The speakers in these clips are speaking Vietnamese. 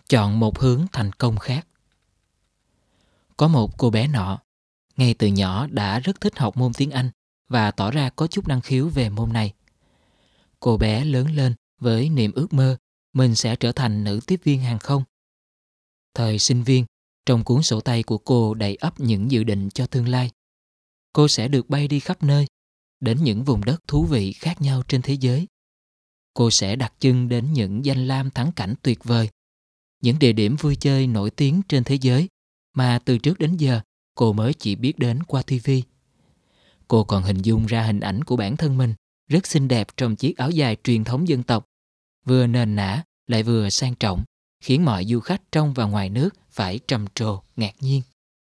Chọn một hướng thành công khác. Có một cô bé nọ, ngay từ nhỏ đã rất thích học môn tiếng Anh và tỏ ra có chút năng khiếu về môn này. Cô bé lớn lên với niềm ước mơ mình sẽ trở thành nữ tiếp viên hàng không. Thời sinh viên, trong cuốn sổ tay của cô đầy ắp những dự định cho tương lai. Cô sẽ được bay đi khắp nơi, đến những vùng đất thú vị khác nhau trên thế giới. Cô sẽ đặt chân đến những danh lam thắng cảnh tuyệt vời, những địa điểm vui chơi nổi tiếng trên thế giới mà từ trước đến giờ cô mới chỉ biết đến qua TV. Cô còn hình dung ra hình ảnh của bản thân mình rất xinh đẹp trong chiếc áo dài truyền thống dân tộc, vừa nền nã lại vừa sang trọng, khiến mọi du khách trong và ngoài nước phải trầm trồ ngạc nhiên.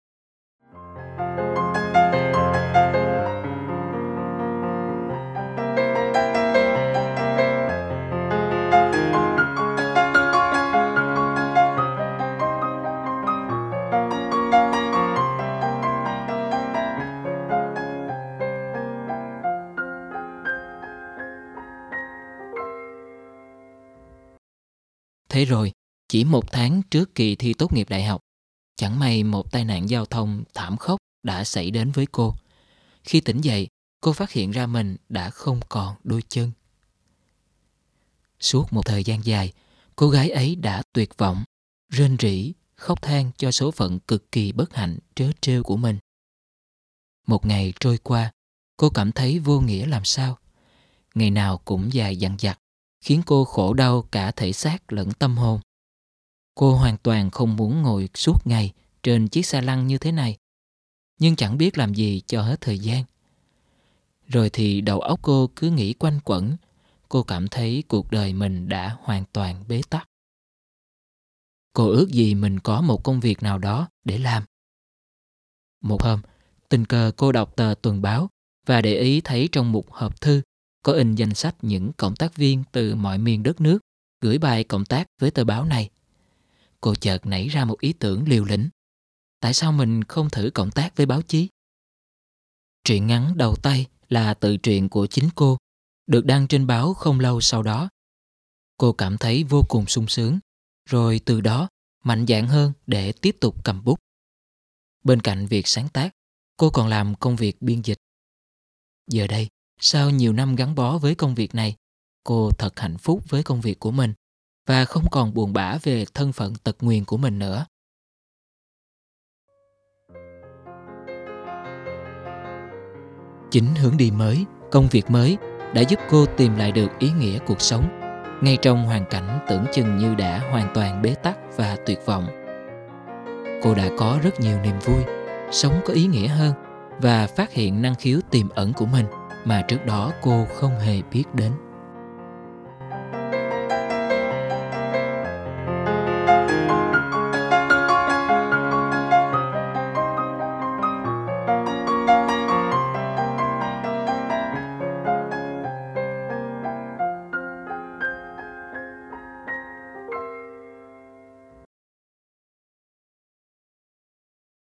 Thế rồi, chỉ 1 tháng trước kỳ thi tốt nghiệp đại học, chẳng may một tai nạn giao thông thảm khốc đã xảy đến với cô. Khi tỉnh dậy, cô phát hiện ra mình đã không còn đôi chân. Suốt một thời gian dài, cô gái ấy đã tuyệt vọng, rên rỉ, khóc than cho số phận cực kỳ bất hạnh trớ trêu của mình. Một ngày trôi qua, cô cảm thấy vô nghĩa làm sao. Ngày nào cũng dài dằng dặc, khiến cô khổ đau cả thể xác lẫn tâm hồn. Cô hoàn toàn không muốn ngồi suốt ngày trên chiếc xe lăn như thế này, nhưng chẳng biết làm gì cho hết thời gian. Rồi thì đầu óc cô cứ nghĩ quanh quẩn, cô cảm thấy cuộc đời mình đã hoàn toàn bế tắc. Cô ước gì mình có một công việc nào đó để làm. Một hôm, tình cờ cô đọc tờ tuần báo và để ý thấy trong một hộp thư có in danh sách những cộng tác viên từ mọi miền đất nước gửi bài cộng tác với tờ báo này. Cô chợt nảy ra một ý tưởng liều lĩnh. Tại sao mình không thử cộng tác với báo chí? Truyện ngắn đầu tay là tự truyện của chính cô, được đăng trên báo không lâu sau đó. Cô cảm thấy vô cùng sung sướng, rồi từ đó mạnh dạn hơn để tiếp tục cầm bút. Bên cạnh việc sáng tác, cô còn làm công việc biên dịch. Giờ đây, sau nhiều năm gắn bó với công việc này, cô thật hạnh phúc với công việc của mình và không còn buồn bã về thân phận tật nguyền của mình nữa. Chính hướng đi mới, công việc mới đã giúp cô tìm lại được ý nghĩa cuộc sống, ngay trong hoàn cảnh tưởng chừng như đã hoàn toàn bế tắc và tuyệt vọng. Cô đã có rất nhiều niềm vui, sống có ý nghĩa hơn và phát hiện năng khiếu tiềm ẩn của mình mà trước đó cô không hề biết đến.